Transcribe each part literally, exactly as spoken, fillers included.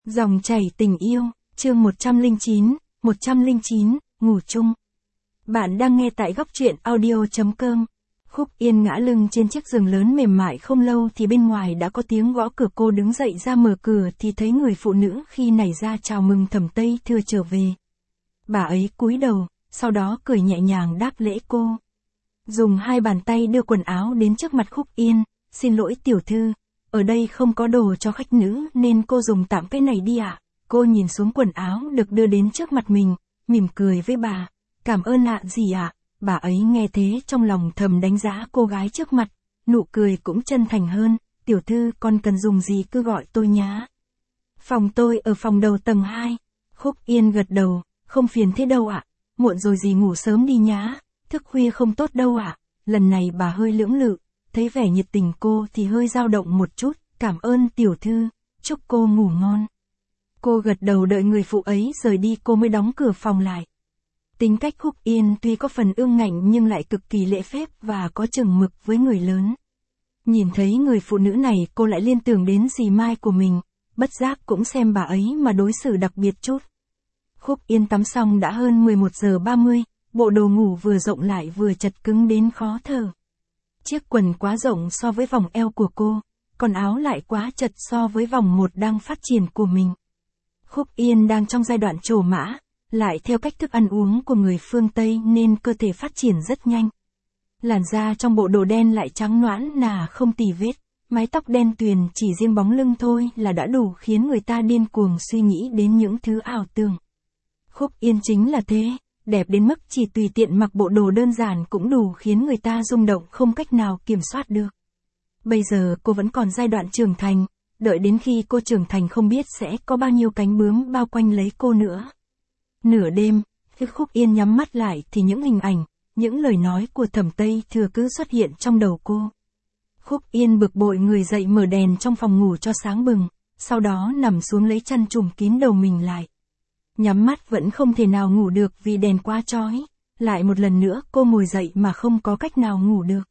Dòng chảy tình yêu, chương một trăm lẻ chín, một trăm lẻ chín, ngủ chung. Bạn đang nghe tại góc truyện audio chấm com. Khúc Yên ngã lưng trên chiếc giường lớn mềm mại không lâu thì bên ngoài đã có tiếng gõ cửa. Cô đứng dậy ra mở cửa thì thấy người phụ nữ khi nảy ra chào mừng Thẩm Tây Thừa trở về. Bà ấy cúi đầu, sau đó cười nhẹ nhàng đáp lễ cô. Dùng hai bàn tay đưa quần áo đến trước mặt Khúc Yên, xin lỗi tiểu thư. Ở đây không có đồ cho khách nữ nên cô dùng tạm cái này đi ạ. À? Cô nhìn xuống quần áo được đưa đến trước mặt mình, mỉm cười với bà. Cảm ơn ạ gì ạ. À? Bà ấy nghe thế trong lòng thầm đánh giá cô gái trước mặt, nụ cười cũng chân thành hơn. Tiểu thư con cần dùng gì cứ gọi tôi nhá. Phòng tôi ở phòng đầu tầng hai. Khúc Yên gật đầu, không phiền thế đâu ạ. À? Muộn rồi gì ngủ sớm đi nhá, thức khuya không tốt đâu ạ. À? Lần này bà hơi lưỡng lự. Thấy vẻ nhiệt tình cô thì hơi dao động một chút, cảm ơn tiểu thư, chúc cô ngủ ngon. Cô gật đầu đợi người phụ ấy rời đi cô mới đóng cửa phòng lại. Tính cách Khúc Yên tuy có phần ương ngạnh nhưng lại cực kỳ lễ phép và có chừng mực với người lớn. Nhìn thấy người phụ nữ này cô lại liên tưởng đến dì Mai của mình, bất giác cũng xem bà ấy mà đối xử đặc biệt chút. Khúc Yên tắm xong đã hơn mười một giờ ba mươi, bộ đồ ngủ vừa rộng lại vừa chật cứng đến khó thở. Chiếc quần quá rộng so với vòng eo của cô, còn áo lại quá chật so với vòng một đang phát triển của mình. Khúc Yên đang trong giai đoạn trổ mã, lại theo cách thức ăn uống của người phương Tây nên cơ thể phát triển rất nhanh. Làn da trong bộ đồ đen lại trắng nõn nà không tì vết, mái tóc đen tuyền chỉ riêng bóng lưng thôi là đã đủ khiến người ta điên cuồng suy nghĩ đến những thứ ảo tưởng. Khúc Yên chính là thế. Đẹp đến mức chỉ tùy tiện mặc bộ đồ đơn giản cũng đủ khiến người ta rung động không cách nào kiểm soát được. Bây giờ cô vẫn còn giai đoạn trưởng thành, đợi đến khi cô trưởng thành không biết sẽ có bao nhiêu cánh bướm bao quanh lấy cô nữa. Nửa đêm, khi Khúc Yên nhắm mắt lại thì những hình ảnh, những lời nói của Thẩm Tây Thừa cứ xuất hiện trong đầu cô. Khúc Yên bực bội người dậy mở đèn trong phòng ngủ cho sáng bừng, sau đó nằm xuống lấy chăn trùm kín đầu mình lại. Nhắm mắt vẫn không thể nào ngủ được vì đèn quá chói. Lại một lần nữa cô ngồi dậy mà không có cách nào ngủ được.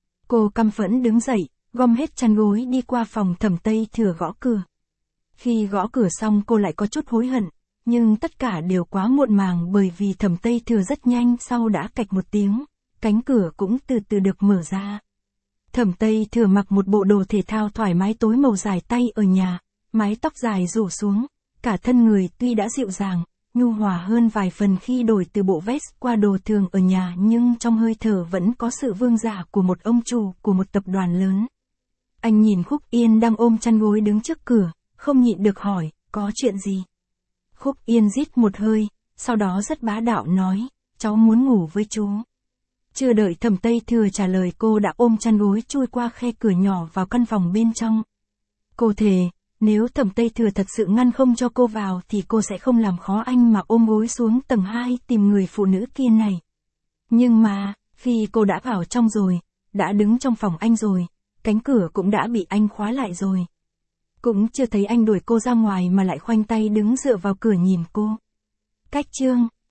Cô căm phẫn đứng dậy, gom hết chăn gối đi qua phòng Thẩm Tây Thừa gõ cửa. Khi gõ cửa xong cô lại có chút hối hận, nhưng tất cả đều quá muộn màng bởi vì Thẩm Tây Thừa rất nhanh sau đã cạch một tiếng, cánh cửa cũng từ từ được mở ra. Thẩm Tây Thừa mặc một bộ đồ thể thao thoải mái tối màu dài tay ở nhà, mái tóc dài rủ xuống. Cả thân người tuy đã dịu dàng, nhu hòa hơn vài phần khi đổi từ bộ vest qua đồ thường ở nhà nhưng trong hơi thở vẫn có sự vương giả của một ông chủ của một tập đoàn lớn. Anh nhìn Khúc Yên đang ôm chăn gối đứng trước cửa, không nhịn được hỏi, có chuyện gì? Khúc Yên rít một hơi, sau đó rất bá đạo nói, cháu muốn ngủ với chú. Chưa đợi Thẩm Tây Thừa trả lời cô đã ôm chăn gối chui qua khe cửa nhỏ vào căn phòng bên trong. Cô thề. Nếu Thẩm Tây Thừa thật sự ngăn không cho cô vào thì cô sẽ không làm khó anh mà ôm gối xuống tầng hai tìm người phụ nữ kia này. Nhưng mà, khi cô đã vào trong rồi, đã đứng trong phòng anh rồi, cánh cửa cũng đã bị anh khóa lại rồi. Cũng chưa thấy anh đuổi cô ra ngoài mà lại khoanh tay đứng dựa vào cửa nhìn cô. Cách chương